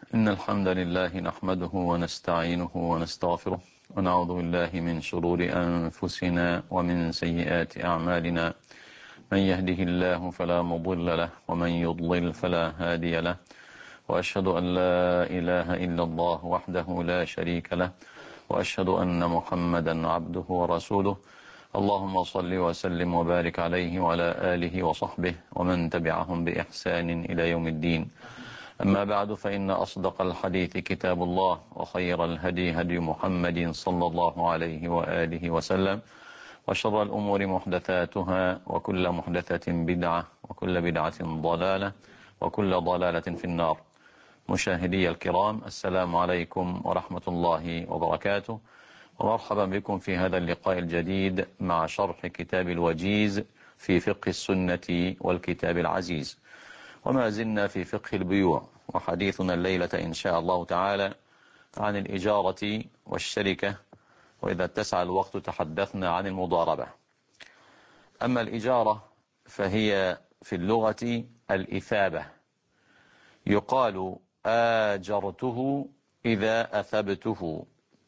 إن الحمد لله نحمده ونستعينه ونستغفره ونعوذ بالله من شرور أنفسنا ومن سيئات أعمالنا. من يهده الله فلا مضل له ومن يضلل فلا هادي له، وأشهد أن لا إله إلا الله وحده لا شريك له، وأشهد أن محمدا عبده ورسوله. اللهم صل وسلم وبارك عليه وعلى آله وصحبه ومن تبعهم بإحسان إلى يوم الدين. أما بعد، فإن أصدق الحديث كتاب الله، وخير الهدي هدي محمد صلى الله عليه وآله وسلم، وشر الأمور محدثاتها، وكل محدثة بدعة، وكل بدعة ضلالة، وكل ضلالة في النار. مشاهدي الكرام، السلام عليكم ورحمة الله وبركاته، ومرحبا بكم في هذا اللقاء الجديد مع شرح كتاب الوجيز في فقه السنة والكتاب العزيز. وما زلنا في فقه البيوع، وحديثنا الليلة إن شاء الله تعالى عن الإجارة والشركة، وإذا اتسع الوقت تحدثنا عن المضاربة. أما الإجارة فهي في اللغة الإثابة، يقال آجرته إذا أثبته.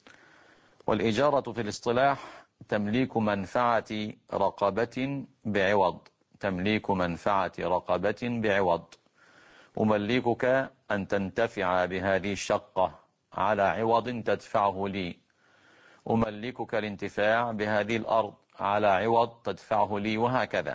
والإجارة في الاصطلاح تمليك منفعة رقبة بعوض، تمليك منفعة رقبة بعوض. أملكك أن تنتفع بهذه الشقة على عوض تدفعه لي، أملكك الانتفاع بهذه الأرض على عوض تدفعه لي، وهكذا.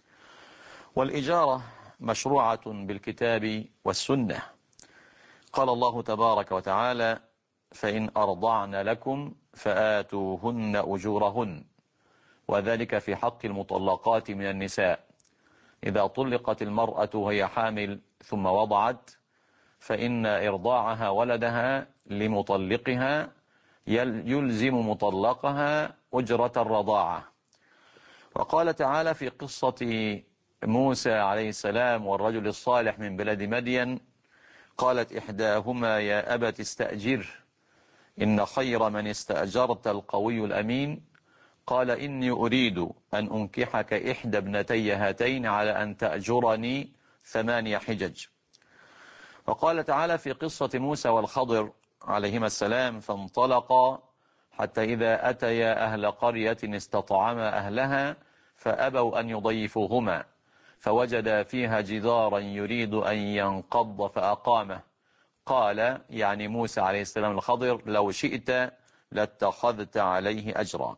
والإجارة مشروعة بالكتاب والسنة. قال الله تبارك وتعالى: فإن أرضعن لكم فآتوهن أجورهن، وذلك في حق المطلقات من النساء. إذا طلقت المرأة وهي حامل ثم وضعت، فإن إرضاعها ولدها لمطلقها يلزم مطلقها أجرة الرضاعة. وقال تعالى في قصة موسى عليه السلام والرجل الصالح من بلاد مدين: قالت إحداهما يا أبت استأجر إن خير من استأجرت القوي الأمين. قال إني أريد أن أنكحك إحدى ابنتي هاتين على أن تأجرني 8 حجج. وقال تعالى في قصة موسى والخضر عليهما السلام: فانطلقا حتى إذا أتيا أهل قرية استطعما أهلها فأبوا أن يضيفوهما، فوجدا فيها جدارا يريد أن ينقض فأقامه. قال يعني موسى عليه السلام الخضر: لو شئت لاتخذت عليه أجرا.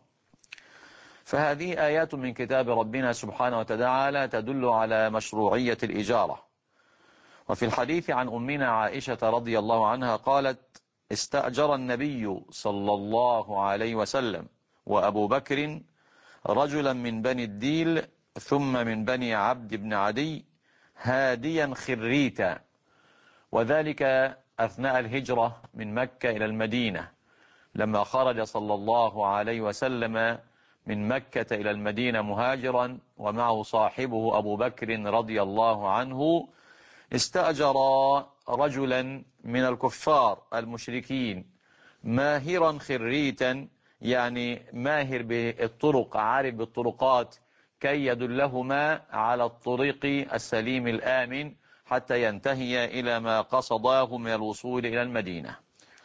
فهذه آيات من كتاب ربنا سبحانه وتعالى تدل على مشروعية الإجارة. وفي الحديث عن أمنا عائشة رضي الله عنها قالت: استأجر النبي صلى الله عليه وسلم وأبو بكر رجلا من بني الديل ثم من بني عبد بن عدي هاديا خريتا، وذلك أثناء الهجرة من مكة إلى المدينة، لما خرج صلى الله عليه وسلم من مكة إلى المدينة مهاجرا ومعه صاحبه أبو بكر رضي الله عنه، استأجر رجلا من الكفار المشركين ماهرا خريتا، يعني ماهر بالطرق، عارف بالطرقات، كي يدلهما على الطريق السليم الآمن حتى ينتهي إلى ما قصداه من الوصول إلى المدينة.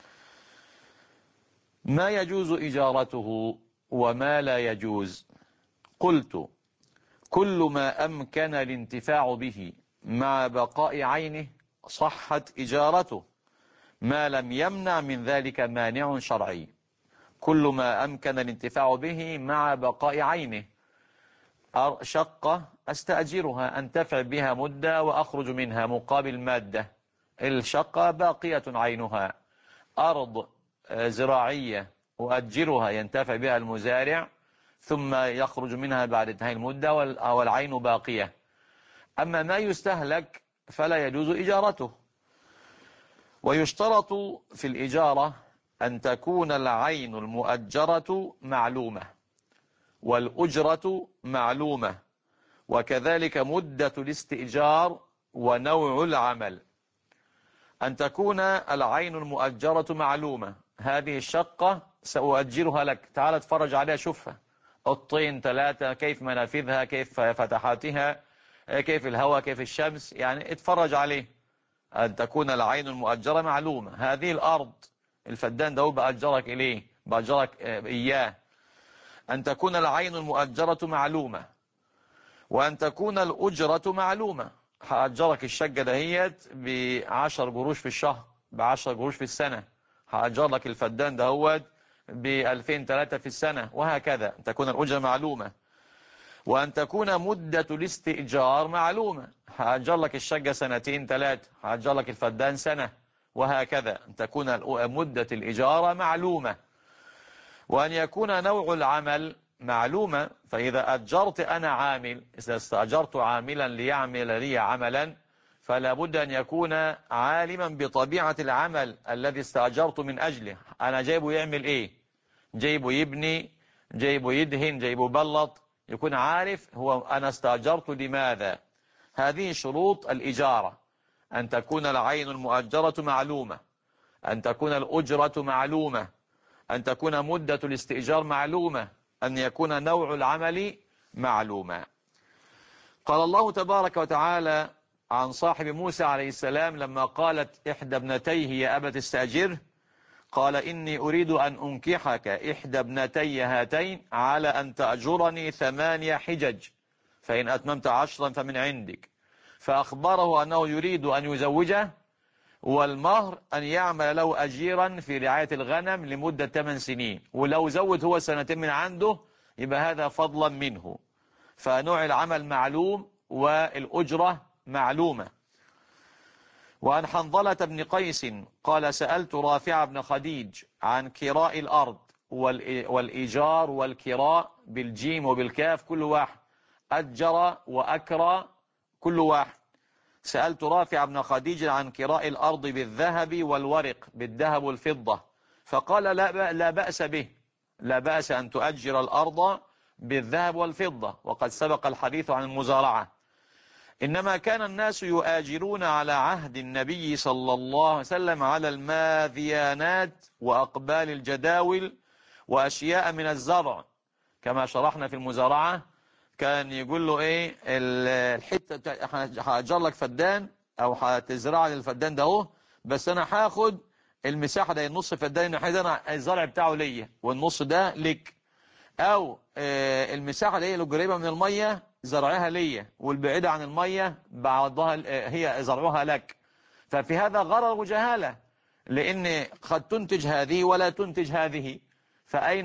ما يجوز إجارته وما لا يجوز؟ قلت: كل ما أمكن الانتفاع به مع بقاء عينه صحت إجارته، ما لم يمنع من ذلك مانع شرعي. كل ما أمكن الانتفاع به مع بقاء عينه، شقة أستأجرها أنتفع بها مدة وأخرج منها مقابل مادة، الشقة باقية عينها. أرض زراعية أؤجرها ينتفع بها المزارع ثم يخرج منها بعد انتهاء المدة والعين باقية. أما ما يستهلك فلا يجوز إجارته. ويشترط في الإجارة أن تكون العين المؤجرة معلومة، والأجرة معلومة، وكذلك مدة الاستئجار ونوع العمل. أن تكون العين المؤجرة معلومة، هذه الشقة سأؤجرها لك، تعال اتفرج عليها، شوفها، الطين 3، كيف منافذها، كيف فتحاتها، كيف الهواء، كيف الشمس، يعني اتفرج عليه. أن تكون العين المؤجرة معلومة. هذه الأرض الفدان ده بأجرك إليه، بأجرك إياه. أن تكون العين المؤجرة معلومة، وأن تكون الأجرة معلومة. هأجرك الشقة دهيت ب10 قروش في الشهر، ب10 قروش في السنة. هأجر لك الفدان دهوت ب2000 3 في السنة، وهكذا. أن تكون الأجرة معلومة، وأن تكون مدة الاستئجار معلومة. هأجر لك الشقة 2 3 سنين، هأجر لك الفدان سنة، وهكذا. أن تكون مدة الإجارة معلومة، وأن يكون نوع العمل معلومة. فإذا أجرت أنا عامل، إذا استأجرت عاملا ليعمل لي عملا، فلا بد أن يكون عالما بطبيعة العمل الذي استأجرت من أجله. أنا جايبه يعمل إيه؟ جايبه يبني، جايبه يدهن، جايبه يبلط، يكون عارف هو أنا استأجرت لماذا. هذه شروط الإجارة: أن تكون العين المؤجرة معلومة، أن تكون الأجرة معلومة، أن تكون مدة الاستئجار معلومة، أن يكون نوع العمل معلوما. قال الله تبارك وتعالى عن صاحب موسى عليه السلام لما قالت إحدى ابنتيه يا أبت استأجره، قال إني أريد أن أنكحك إحدى ابنتي هاتين على أن تأجرني 8 حجج، فإن أتممت 10 فمن عندك. فأخبره أنه يريد أن يزوجه، والمهر أن يعمل له أجيرا في رعاية الغنم لمدة 8 سنين، ولو زود هو 2 من عنده يبقى هذا فضلا منه. فنوع العمل معلوم والأجرة معلومة. وعن حنظلة بن قيس قال سألت رافع بن خديج عن كراء الأرض والإيجار والكراء بالجيم وبالكاف كل واحد، أجر وأكرى كل واحد. سألت رافع بن خديج عن كراء الأرض بالذهب والورق، بالذهب والفضة، فقال لا بأس به، لا بأس أن تؤجر الأرض بالذهب والفضة، وقد سبق الحديث عن المزارعة. إنما كان الناس يؤاجرون على عهد النبي صلى الله عليه وسلم على الماذيانات وأقبال الجداول وأشياء من الزرع، كما شرحنا في المزارعة. كان يقول له ايه الحته هاجر لك فدان او هتزرع لي الفدان ده اهو، بس انا هاخد المساحه ده، النص فدان الناحيه ده انا الزرع بتاعه ليا والنص ده ليك، او المساحه اللي هي القريبه من الميه زرعها ليا والبعيده عن الميه بعضها هي زرعها لك. ففي هذا غرر وجهاله، لان قد تنتج هذه ولا تنتج هذه، فأين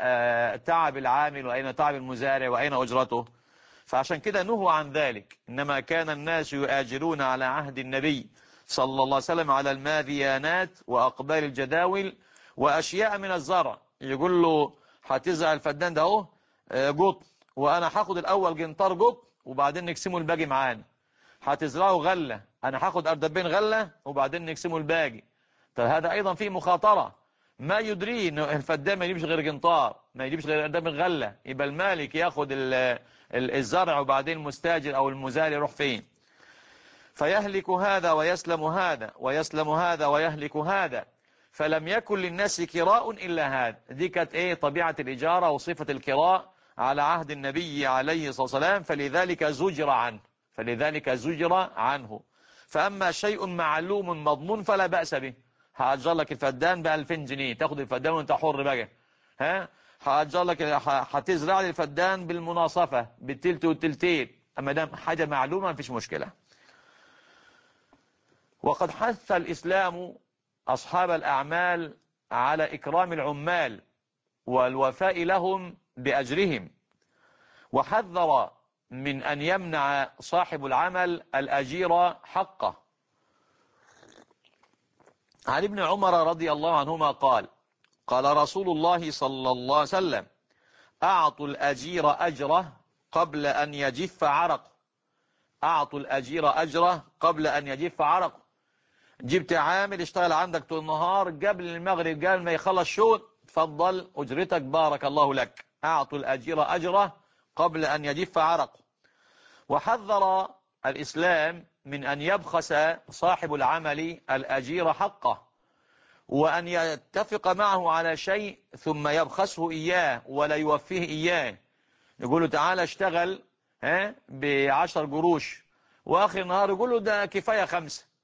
تعب العامل وأين تعب المزارع وأين أجرته؟ فعشان كده نهوا عن ذلك. إنما كان الناس يؤاجرون على عهد النبي صلى الله عليه وسلم على الماذيانات وأقبال الجداول وأشياء من الزرع. يقول له هتزرع الفدان ده اهو قط، وأنا هاخد الأول جنطار قط وبعدين نقسمه الباقي معانا. هتزرعه غلة، أنا هاخد أردبين غلة وبعدين نقسمه الباقي. طب هذا أيضا فيه مخاطرة. ما يدريه ان الفدان ما يجيبش غير جنطار، ما يجيبش غير قدام الغله، يبقى المالك ياخد الزرع وبعدين المستاجر او المزارع يروح فين؟ فيهلك هذا ويسلم هذا، ويسلم هذا ويهلك هذا. فلم يكن للناس كراء الا هذا. دي كانت ايه طبيعه الاجاره وصفه الكراء على عهد النبي عليه الصلاه والسلام، فلذلك زجر عنه، فلذلك زجر عنه. فاما شيء معلوم مضمون فلا باس به. هأجر لك الفدان ب2000 جنيه، تاخد الفدان وانت حر بقى. هأجر لك، هتزرع لي الفدان بالمناصفة بالتلت والتلتين، اما دام حاجة معلومة مفيش مشكلة. وقد حث الإسلام أصحاب الأعمال على إكرام العمال والوفاء لهم بأجرهم، وحذر من أن يمنع صاحب العمل الأجير حقه. عن ابن عمر رضي الله عنهما قال قال رسول الله صلى الله عليه وسلم أعطوا الأجير أجره قبل أن يجف عرقه. أعطوا الأجير أجره قبل أن يجف عرقه. جبت عامل اشتغل عندك طول النهار، قبل المغرب قبل ما يخلص شغل تفضل أجرتك بارك الله لك. أعطوا الأجير أجره قبل أن يجف عرقه. وحذر الإسلام من أن يبخس صاحب العمل الأجير حقه، وأن يتفق معه على شيء ثم يبخسه إياه ولا يوفيه إياه. يقول له تعالى اشتغل ب10 قروش، وآخر النهار يقول له ده كفاية 5.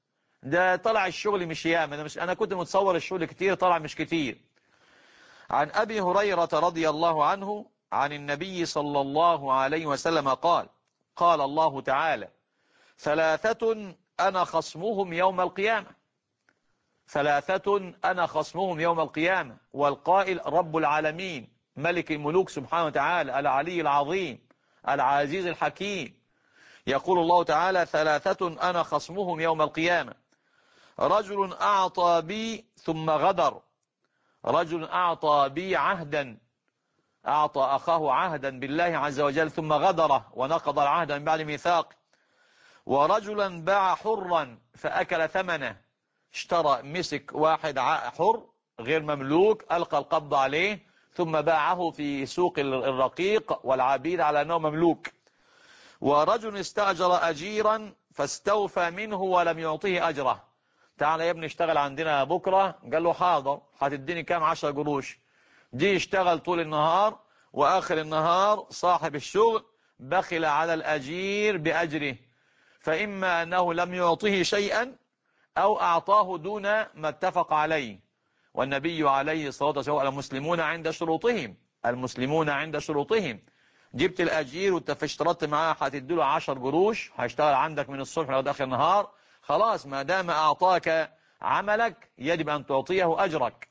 ده طلع الشغل مش ياما، أنا كنت متصور الشغل كتير، طلع مش كتير. عن أبي هريرة رضي الله عنه عن النبي صلى الله عليه وسلم قال: قال الله تعالى: ثلاثة أنا خصمهم يوم القيامة. ثلاثة أنا خصمهم يوم القيامة، والقائل رب العالمين ملك الملوك سبحانه وتعالى العلي العظيم العزيز الحكيم. يقول الله تعالى: ثلاثة أنا خصمهم يوم القيامة: رجل أعطى بي ثم غدر، رجل أعطى بي عهدا، أعطى أخاه عهدا بالله عز وجل ثم غدره ونقض العهد من بعد ميثاق، ورجلا باع حرا فأكل ثمنه، اشترى مسك واحد حر غير مملوك، ألقى القبض عليه ثم باعه في سوق الرقيق والعبيد على أنه مملوك. ورجل استأجر أجيرا فاستوفى منه ولم يعطيه أجره، تعال يا ابني اشتغل عندنا بكرة، قال له حاضر، هتديني كام؟ 10 قروش. جي يشتغل طول النهار، وآخر النهار صاحب الشغل بخل على الأجير بأجره، فإما أنه لم يعطيه شيئا أو أعطاه دون ما اتفق عليه. والنبي عليه الصلاة والسلام: المسلمون عند شروطهم، المسلمون عند شروطهم. جبت الأجير واشترطت معاه هتديله 10 قروش، هيشتغل عندك من الصبح لغاية آخر النهار، خلاص ما دام أعطاك عملك يجب أن تعطيه أجرك.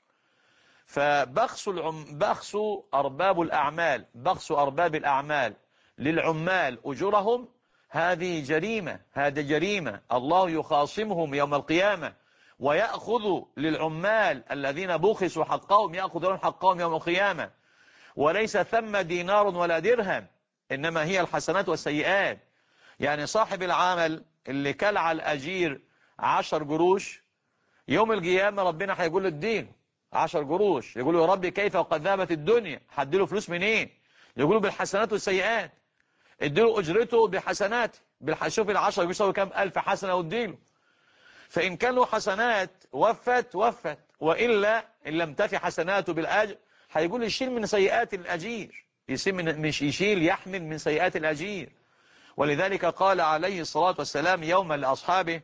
بخس أرباب الأعمال، بخس أرباب الأعمال للعمال أجورهم، هذه جريمة، هذه جريمة. الله يخاصمهم يوم القيامة ويأخذ للعمال الذين بخسوا حقهم، يأخذ لهم حقهم يوم القيامة، وليس ثم دينار ولا درهم، إنما هي الحسنات والسيئات. يعني صاحب العمل اللي كل على الأجير 10 قروش، يوم القيامة ربنا هيقول له الدين 10 قروش، يقول له يا ربي كيف وقد ذهبت الدنيا، هديله فلوس منين؟ يقول له بالحسنات والسيئات، اديله اجرته بحسنات، شوف ال10 بيساوي كام؟ 1000 حسنة واديله. فإن كان له حسنات وفت، وإلا إن لم تفي حسناته بالأجر هيقول يشيل من سيئات الأجير، مش يشيل، يحمل من سيئات الأجير. ولذلك قال عليه الصلاة والسلام يوما لأصحابه: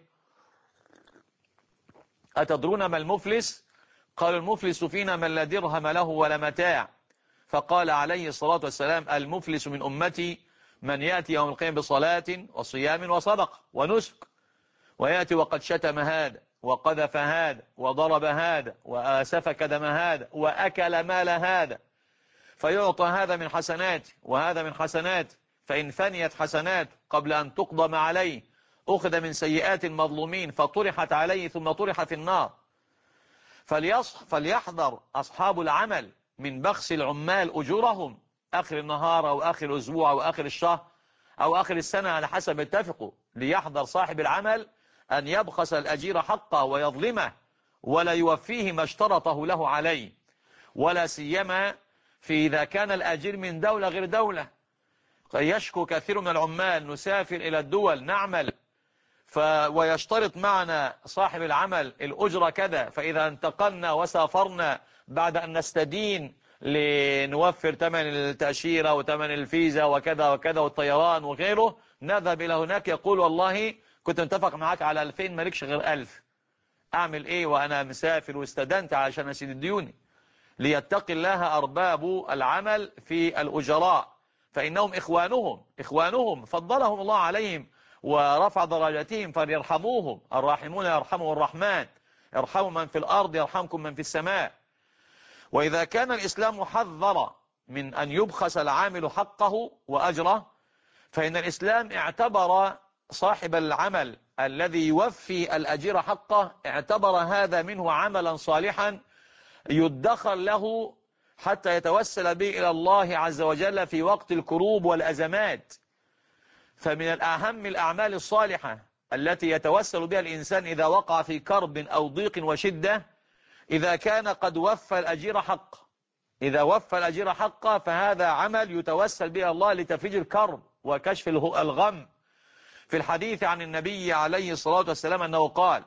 أتدرون ما المفلس؟ قال: المفلس فينا من لا درهم له ولا متاع. فقال عليه الصلاة والسلام: المفلس من أمتي من يأتي يوم القيامة بصلاة وصيام وصدقة ونسك، ويأتي وقد شتم هذا وقذف هذا وضرب هذا وآسفك دم هذا وأكل مال هذا، فيعطى هذا من حسنات وهذا من حسنات، فإن فنيت حسنات قبل أن تقضم عليه أخذ من سيئات المظلومين فطرحت عليه ثم طرح في النار. فليحذر أصحاب العمل من بخس العمال أجورهم آخر النهار أو آخر الأسبوع أو آخر الشهر أو آخر السنة على حسب اتفقوا. ليحذر صاحب العمل أن يبخس الأجير حقه ويظلمه ولا يوفيه ما اشترطه له عليه، ولا سيما في إذا كان الأجير من دولة غير دولة. يشكو كثير من العمال: نسافر إلى الدول نعمل ويشترط معنا صاحب العمل الأجرة كذا، فإذا انتقلنا وسافرنا بعد أن نستدين لنوفر ثمن التأشيرة وثمن الفيزا وكذا وكذا والطيران وغيره، نذهب إلى هناك يقول والله كنت متفق معاك على 2000 مالكش غير 1000، أعمل إيه وأنا مسافر واستدنت عشان أسد ديوني؟ ليتقي الله أرباب العمل في الأجراء، فإنهم إخوانهم فضلهم الله عليهم ورفع درجاتهم فليرحموهم، الراحمون يرحمهم الرحمن، ارحموا من في الأرض يرحمكم من في السماء. وإذا كان الإسلام حذر من أن يبخس العامل حقه وأجره، فإن الإسلام اعتبر صاحب العمل الذي يوفي الأجير حقه، اعتبر هذا منه عملا صالحا يدخر له حتى يتوسل به إلى الله عز وجل في وقت الكروب والأزمات. فمن الأهم الأعمال الصالحة التي يتوسل بها الإنسان إذا وقع في كرب أو ضيق وشدة، إذا كان قد وفى الأجير حقه، إذا وفى الأجير حقه فهذا عمل يتوسل به الله لتفريج الكرب وكشف الغم. في الحديث عن النبي عليه الصلاة والسلام أنه قال: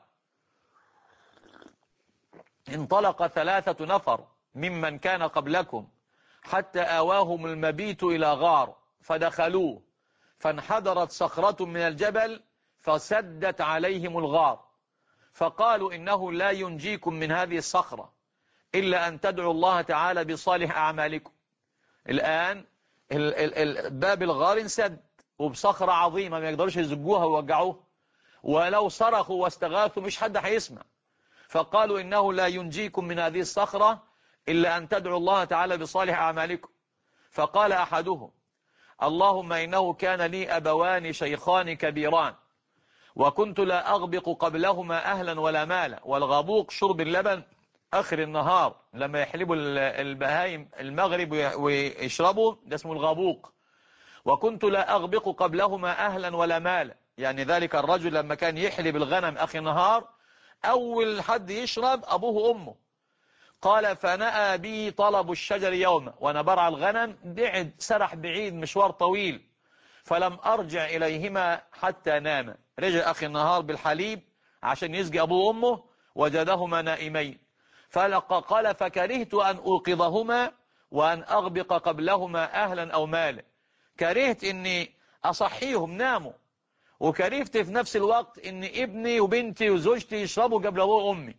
انطلق 3 نفر ممن كان قبلكم حتى آواهم المبيت إلى غار فدخلوه، فانحدرت صخرة من الجبل فسدت عليهم الغار، فقالوا إنه لا ينجيكم من هذه الصخرة إلا أن تدعوا الله تعالى بصالح أعمالكم. الآن باب الغار انسد وبصخرة عظيمة ما يقدروش يزجوها ويوجعوها، ولو صرخوا واستغاثوا مش حد هيسمع. فقالوا إنه لا ينجيكم من هذه الصخرة إلا أن تدعوا الله تعالى بصالح أعمالكم. فقال أحدهم: اللهم إنه كان لي أبوان شيخان كبيران، وكنت لا أغبق قبلهما أهلا ولا مالا. والغبوق شرب اللبن آخر النهار لما يحلبوا البهايم المغرب ويشربوا، ده اسمه الغبوق. وكنت لا أغبق قبلهما أهلا ولا مالا، يعني ذلك الرجل لما كان يحلب الغنم آخر النهار أول حد يشرب أبوه وأمه. قال: فنأى بي طلب الشجر يوما، وأنا برع الغنم بعد سرح بعيد مشوار طويل، فلم أرجع إليهما حتى نام. رجع آخر النهار بالحليب عشان يسقي أبوه وأمه، وجدهما نائمين. قال: فكرهت أن أوقظهما وأن أغبق قبلهما أهلا أو مالا. كرهت أني أصحيهم ناموا، وكرهت في نفس الوقت أن ابني وبنتي وزوجتي يشربوا قبل أبوه وأمي.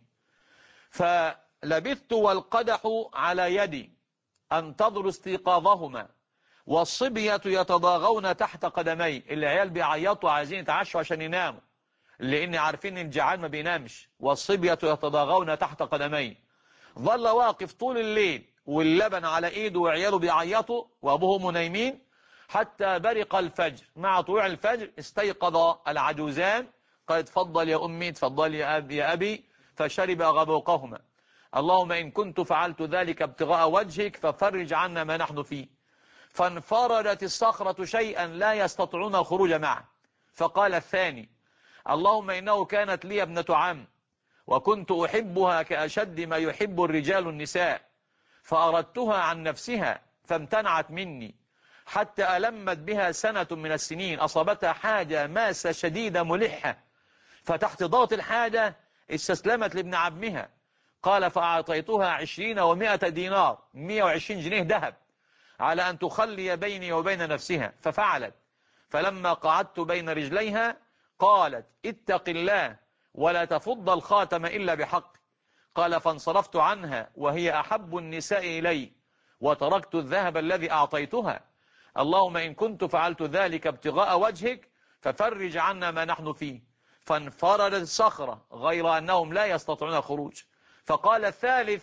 فلبثت والقدح على يدي أنتظر استيقاظهما، والصبية يتضاغون تحت قدمي. العيال بيعيطوا عايزين يتعشوا عشان يناموا، لأن عارفين إن الجعان ما بينامش. والصبية يتضاغون تحت قدمي. ظل واقف طول الليل واللبن على إيده وعياله بيعيطوا وأبوهم نايمين حتى برق الفجر. مع طلوع الفجر استيقظ العجوزان. قال: اتفضل يا أمي، اتفضل يا أبي. فشرب غبوقهما. اللهم إن كنت فعلت ذلك ابتغاء وجهك ففرج عنا ما نحن فيه. فانفردت الصخرة شيئا لا يستطيعون الخروج معه. فقال الثاني: اللهم إنه كانت لي ابنة عم، وكنت أحبها كأشد ما يحب الرجال النساء، فأردتها عن نفسها فامتنعت مني، حتى ألمت بها سنة من السنين. أصابتها حاجة ماسة شديدة ملحة، فتحت ضغط الحاجة استسلمت لابن عمها. قال: فأعطيتها 20 و100 دينار، 120 جنيه ذهب، على أن تخلي بيني وبين نفسها. ففعلت. فلما قعدت بين رجليها قالت: اتق الله ولا تفض الخاتم إلا بحق. قال: فانصرفت عنها وهي أحب النساء إلي، وتركت الذهب الذي أعطيتها. اللهم إن كنت فعلت ذلك ابتغاء وجهك ففرج عنا ما نحن فيه. فانفردت الصخرة غير أنهم لا يستطيعون الخروج. فقال الثالث،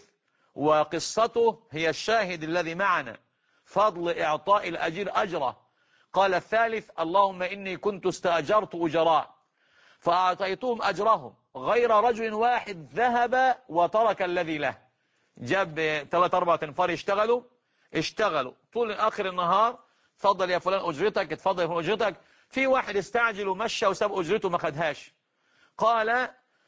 وقصته هي الشاهد الذي معنا، فضل إعطاء الأجير أجره. قال الثالث: اللهم إني كنت استأجرت أجراء فأعطيتهم أجرهم، غير رجل واحد ذهب وترك الذي له. جاب 3-4 تنفار اشتغلوا طول آخر النهار. اتفضل يا فلان أجرتك، اتفضل يا فلان أجرتك. في واحد استعجل ومشى وساب أجرته ما خدهاش. قال: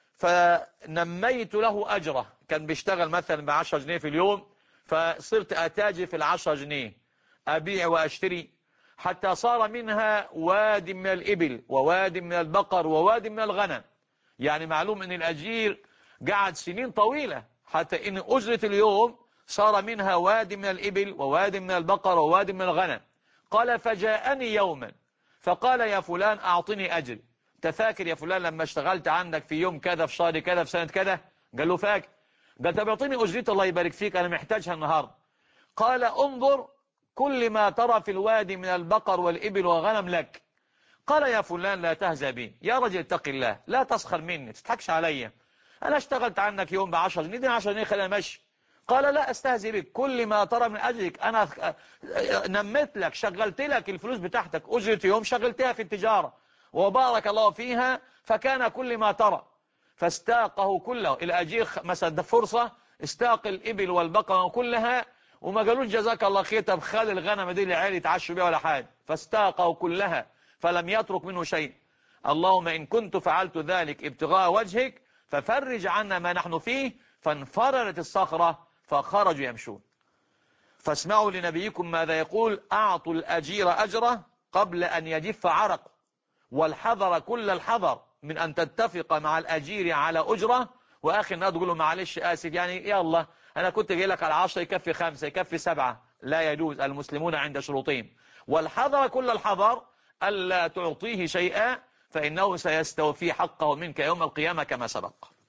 فنميت له أجره. كان بيشتغل مثلا ب10 جنيه في اليوم، فصرت أتاجر في 10 جنيه، أبيع وأشتري، حتى صار منها واد من الإبل وواد من البقر وواد من الغنم. يعني معلوم أن الأجير قعد سنين طويلة حتى أن أجرة اليوم صار منها واد من الإبل وواد من البقر وواد من الغنم. قال: فجاءني يوما فقال: يا فلان أعطني أجري. تفاكر يا فلان لما اشتغلت عندك في يوم كذا في شهر كذا في سنة كذا؟ قال له: فاكر. قال: طب اعطيني أجرتي الله يبارك فيك، أنا محتاجها النهاردة. قال: انظر، كل ما ترى في الوادي من البقر والإبل والغنم لك. قال: يا فلان لا تهزأ بي، يا رجل اتق الله، لا تسخر مني، تضحكش عليا. أنا اشتغلت عنك يوم ب10 جنيه، دي 10 جنيه خلينا ماشي. قال: لا أستهزئ بك، كل ما ترى من أجلك أنا نمت لك، شغلت لك الفلوس بتاعتك، أجرة يوم شغلتها في التجارة وبارك الله فيها، فكان كل ما ترى. فاستاقه كله. الأجير مثلا ده فرصة استاق الإبل والبقر كلها، وما قالوش جزاك الله خير طب خلي الغنم دي للعيال يتعشوا بيها ولا حاجة. فاستاقه كلها فلم يترك منه شيء. اللهم إن كنت فعلت ذلك ابتغاء وجهك ففرج عنا ما نحن فيه. فانفردت الصخرة فخرجوا يمشون. فاسمعوا لنبيكم ماذا يقول: أعطوا الأجير أجره قبل أن يجف عرق، والحذر كل الحذر من أن تتفق مع الأجير على أجرة وآخر النهار تقول له معلش آسف، يعني يا الله أنا كنت جاي لك على 10 يكفي 5 يكفي 7. لا يجوز، المسلمون عند شروطهم. والحذر كل الحذر ألا تعطيه شيئا، فإنه سيستوفي حقه منك يوم القيامة كما سبق.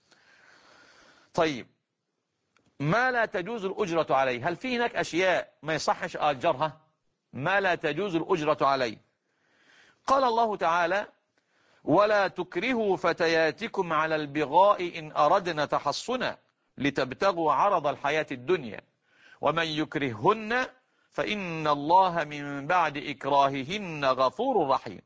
طيب، ما لا تجوز الأجرة عليه، هل في هناك أشياء ما يصحش أجرها؟ ما لا تجوز الأجرة عليه. قال الله تعالى: ولا تكرهوا فتياتكم على البغاء إن أردنا تحصنا لتبتغوا عرض الحياة الدنيا ومن يكرههن فإن الله من بعد إكراههن غفور رحيم.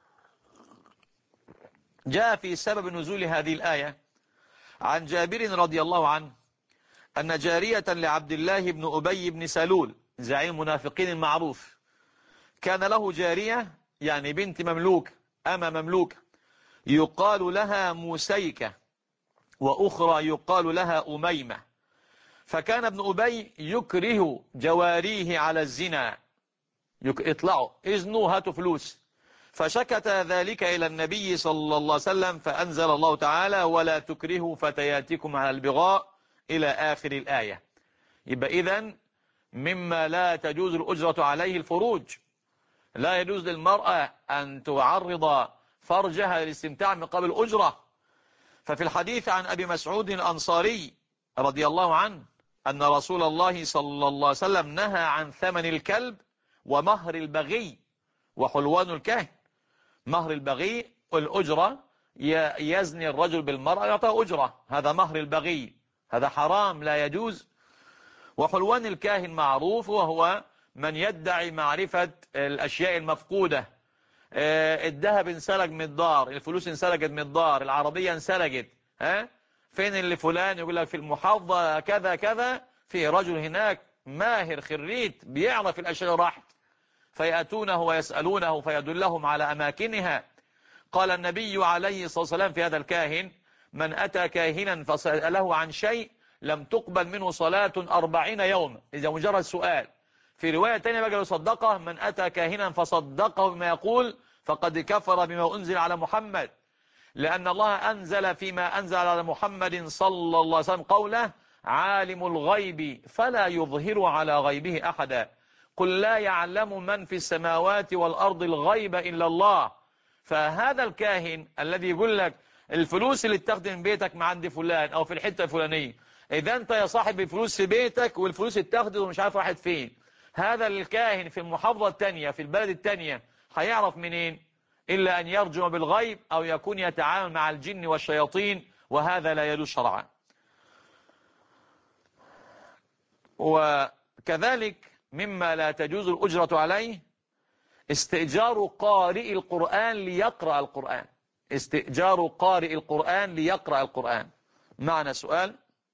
جاء في سبب نزول هذه الآية عن جابر رضي الله عنه أن جارية لعبد الله بن أبي بن سلول زعيم المنافقين المعروف، كان له جارية يعني بنت مملوك، أما مملوك، يقال لها موسيكة، وأخرى يقال لها أميمة. فكان ابن أبي يكره جواريه على الزنا، اطلعوا إذنوا هاتوا فلوس. فشكت ذلك إلى النبي صلى الله عليه وسلم فأنزل الله تعالى: ولا تكرهوا فتياتكم على البغاء إلى آخر الآية. يبقى إذن مما لا تجوز الأجرة عليه الفروج، لا يجوز للمرأة أن تعرض فرجها للاستمتاع مقابل أجرة. ففي الحديث عن أبي مسعود الأنصاري رضي الله عنه أن رسول الله صلى الله عليه وسلم نهى عن ثمن الكلب ومهر البغي وحلوان الكهن. مهر البغي والأجرة، يزني الرجل بالمرأة يعطى أجرة، هذا مهر البغي، هذا حرام لا يجوز. وحلوان الكاهن معروف، وهو من يدعي معرفة الأشياء المفقودة. الذهب انسرق من الدار، الفلوس انسرقت من الدار، العربية انسرقت، فين اللي فلان؟ يقول لك في المحافظة كذا كذا، في رجل هناك ماهر خريت بيعرف الأشياء راحت، فيأتونه ويسألونه فيدلهم على أماكنها. قال النبي عليه الصلاة والسلام في هذا الكاهن: من أتى كاهنا فسأله عن شيء لم تقبل منه صلاة 40 يوم، إذا مجرد سؤال. في رواية تانية بقى صدقه: من أتى كاهنا فصدقه بما يقول فقد كفر بما أنزل على محمد، لأن الله أنزل فيما أنزل على محمد صلى الله عليه وسلم قوله: عالم الغيب فلا يظهر على غيبه أحدا، قل لا يعلم من في السماوات والأرض الغيب إلا الله. فهذا الكاهن الذي يقول لك الفلوس اللي تاخد من بيتك مع عند فلان أو في الحتة الفلانية، إذا أنت يا صاحب الفلوس في بيتك والفلوس اتاخدت ومش عارف راحت فين، هذا الكاهن في المحافظة التانية في البلد التانية هيعرف منين؟ إلا أن يرجم بالغيب أو يكون يتعامل مع الجن والشياطين، وهذا لا يجوز شرعا. وكذلك مما لا تجوز الأجرة عليه استئجار قارئ القرآن ليقرأ القرآن. استئجار قارئ القرآن ليقرأ القرآن. معنا سؤال.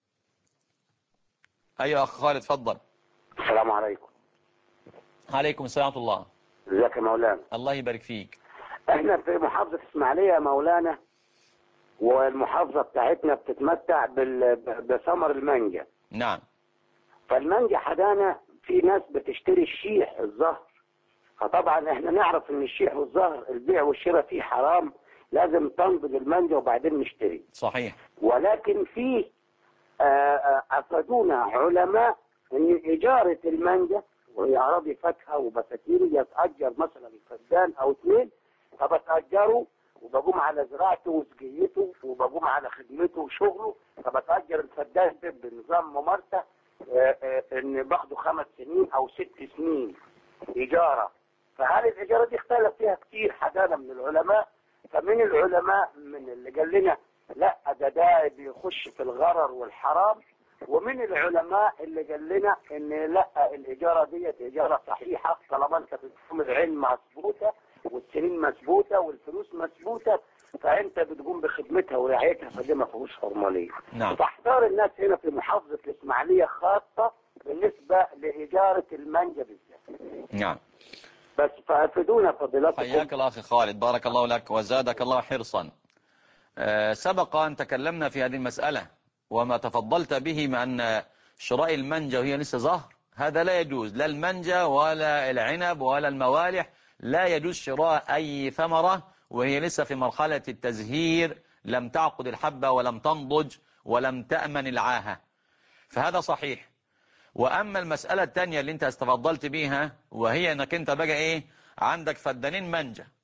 أيها أخ خالد تفضل. السلام عليكم. عليكم السلام ورحمة الله. ازيك يا مولانا؟ الله يبارك فيك. احنا في محافظة اسماعيلية يا مولانا، والمحافظة بتاعتنا بتتمتع بثمر المانجا. نعم. فالمانجا حدانا في ناس بتشتري الشيح الزهر، فطبعا احنا نعرف ان الشيح والزهر البيع والشراء فيه حرام، لازم تنضج المانجا وبعدين نشتري. صحيح. ولكن في افادونا علماء ان اجارة المانجا وهي اراضي فاكهه وبساتين يتاجر مثلا فدان او اثنين، فبتاجره وبقوم على زراعته وسقيته وبقوم على خدمته وشغله، فبتاجر الفدان ده بنظام ممارسه ان باخده 5 سنين او 6 سنين اجاره. فهذه الاجاره دي اختلف فيها كتير حدانا من العلماء، فمن العلماء من اللي قال لنا لا ده بيخش في الغرر والحرام، ومن العلماء اللي قال لنا ان لا الاجاره ديت اجاره صحيحه طالما انت بتقوم العلم مثبوته والسنين مثبوته والفلوس مثبوته، فانت بتقوم بخدمتها ورعايتها، فدي ما فيهوش حرمانيه. نعم. فاحتار الناس هنا في محافظه الاسماعيليه خاصه بالنسبه لاجاره المانجا بالذات. نعم. بس فافيدونا فضيلتكم. حياك الله أخي خالد، بارك الله لك وزادك الله حرصا. سبق أن تكلمنا في هذه المسألة، وما تفضلت به من أن شراء المانجا وهي لسه زهر هذا لا يجوز، لا المانجا ولا العنب ولا الموالح، لا يجوز شراء أي ثمرة وهي لسه في مرحلة التزهير، لم تعقد الحبة ولم تنضج ولم تأمن العاهة، فهذا صحيح. وأما المسألة الثانية اللي انت استفضلت بيها، وهي انك انت بقى ايه، عندك فدانين مانجا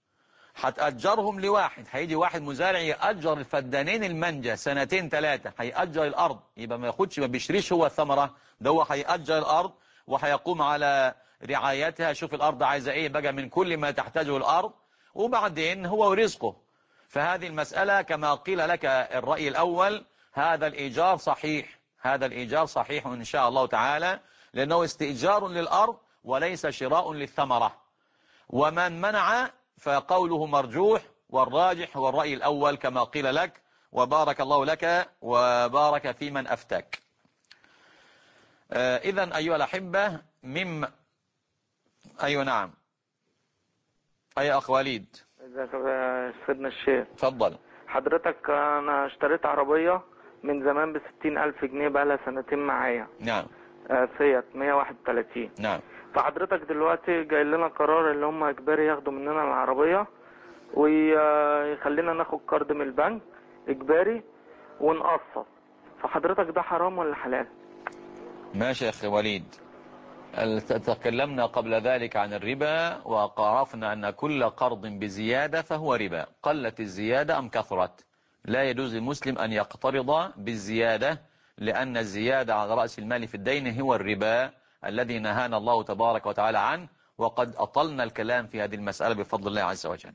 هتأجرهم لواحد، هيجي واحد مزارع يأجر الفدانين المانجا سنتين 3، هيأجر الأرض، يبقى ما ياخدش ما بيشتريش هو الثمرة، ده هو هيأجر الأرض وهيقوم على رعايتها، شوف الأرض عايزة إيه بقى من كل ما تحتاجه الأرض، وبعدين هو ورزقه. فهذه المسألة كما قيل لك الرأي الأول، هذا الإيجار صحيح، هذا الإيجار صحيح إن شاء الله تعالى، لأنه استئجار للأرض وليس شراء للثمرة. ومن منع فقوله مرجوح، والراجح هو الرأي الأول كما قيل لك، وبارك الله لك وبارك في من أفتك. إذن أيها الأحبة أيوة نعم، أي أخ وليد. ازيك يا سيدنا الشيخ؟ تفضل. حضرتك انا اشتريت عربية من زمان ب60,000 جنيه، بقالها سنتين معايا. نعم. فيات 131. نعم. فحضرتك دلوقتي جاي لنا قرار اللي هم اجباري ياخدوا مننا العربية ويخلينا ناخد قرض من البنك اجباري ونقسط. فحضرتك ده حرام ولا حلال؟ ماشي يا أخي وليد، تكلمنا قبل ذلك عن الربا وعرفنا أن كل قرض بزيادة فهو ربا، قلت الزيادة أم كثرت. لا يجوز للمسلم أن يقترض بالزيادة، لأن الزيادة على رأس المال في الدين هو الربا الذي نهانا الله تبارك وتعالى عنه، وقد أطلنا الكلام في هذه المسألة بفضل الله عز وجل.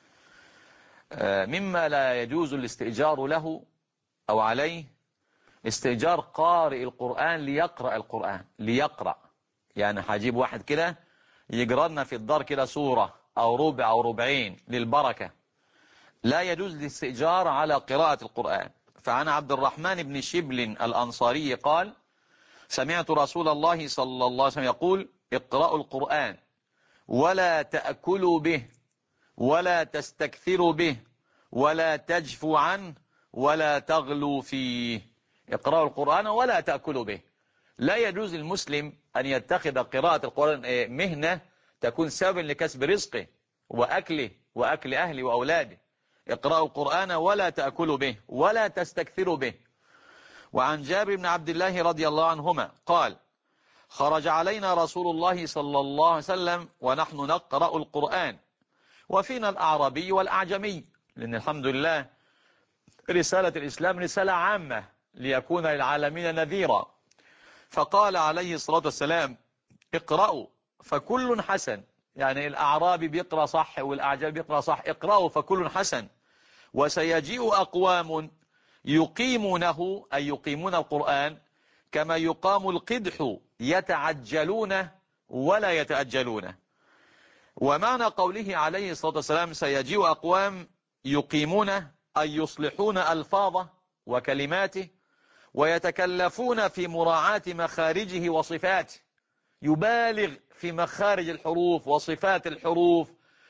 مما لا يجوز الاستئجار له أو عليه استئجار قارئ القرآن ليقرأ القرآن، ليقرأ، يعني هجيب واحد كده يقرأ لنا في الدار كده سورة أو ربع أو ربعين للبركة، لا يجوز الاستئجار على قراءة القرآن. فعن عبد الرحمن بن شبل الأنصاري قال: سمعت رسول الله صلى الله عليه وسلم يقول: اقرأوا القرآن ولا تأكلوا به ولا تستكثروا به ولا تجفوا عنه ولا تغلوا فيه. اقرأوا القرآن ولا تأكلوا به. لا يجوز للمسلم أن يتخذ قراءة القرآن مهنة تكون سببا لكسب رزقه وأكله وأكل أهله وأولاده. اقرأوا القرآن ولا تأكلوا به ولا تستكثروا به. وعن جابر بن عبد الله رضي الله عنهما قال: خرج علينا رسول الله صلى الله عليه وسلم ونحن نقرأ القرآن وفينا الأعرابي والأعجمي، لأن الحمد لله رسالة الإسلام رسالة عامة ليكون للعالمين نذيرا. فقال عليه الصلاة والسلام: اقرأوا فكل حسن، يعني الأعرابي بيقرأ صح والأعجمي بيقرأ صح، اقرأوا فكل حسن، وسيجيء أقوام يقيمونه أي يقيمون القرآن كما يقام القدح يتعجلون ولا يتأجلون. ومعنى قوله عليه الصلاة والسلام سيجيء أقوام يقيمون أي يصلحون ألفاظه وكلماته ويتكلفون في مراعاة مخارجه وصفاته، يبالغ في مخارج الحروف وصفات الحروف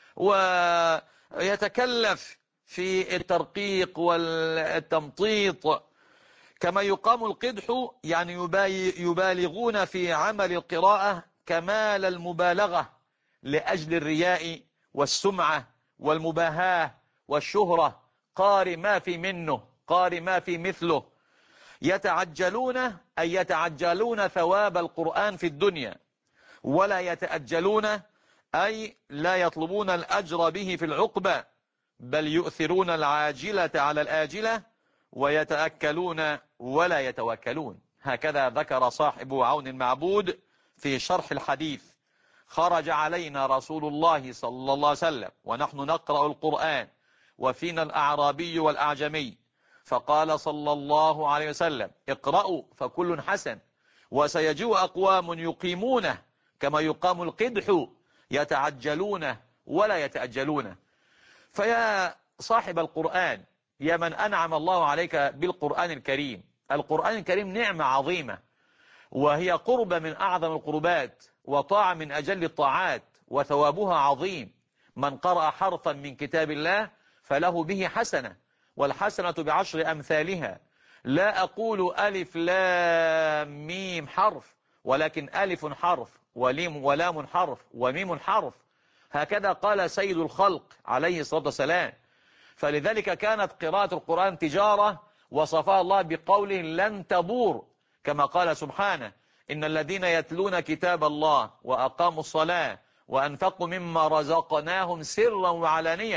ويتكلف في الترقيق والتمطيط. كما يقام القدح يعني يبالغون في عمل القراءة كمال المبالغة لأجل الرياء والسمعة والمباهاة والشهرة، قاري ما في منه قاري ما في مثله. يتعجلون أي يتعجلون ثواب القرآن في الدنيا، ولا يتأجلون أي لا يطلبون الأجر به في العقبة، بل يؤثرون العاجلة على الآجلة ويتأكلون ولا يتوكلون. هكذا ذكر صاحب عون المعبود في شرح الحديث: خرج علينا رسول الله صلى الله عليه وسلم ونحن نقرأ القرآن وفينا الأعرابي والأعجمي، فقال صلى الله عليه وسلم: اقرأوا فكل حسن، وسيجيء أقوام يقيمونه كما يقام القدح يتعجلون ولا يتأجلون. فيا صاحب القرآن، يا من أنعم الله عليك بالقرآن الكريم، القرآن الكريم نعمة عظيمة، وهي قربة من أعظم القربات وطاعة من أجل الطاعات، وثوابها عظيم. من قرأ حرفا من كتاب الله فله به حسنة، والحسنة بعشر أمثالها. لا أقول ألف لام ميم حرف، ولكن ألف حرف ولام حرف وميم حرف، هكذا قال سيد الخلق عليه الصلاة والسلام. فلذلك كانت قراءة القرآن تجارة، وصفها الله بقوله لن تبور، كما قال سبحانه: إن الذين يتلون كتاب الله وأقاموا الصلاة وأنفقوا مما رزقناهم سرا وعلانية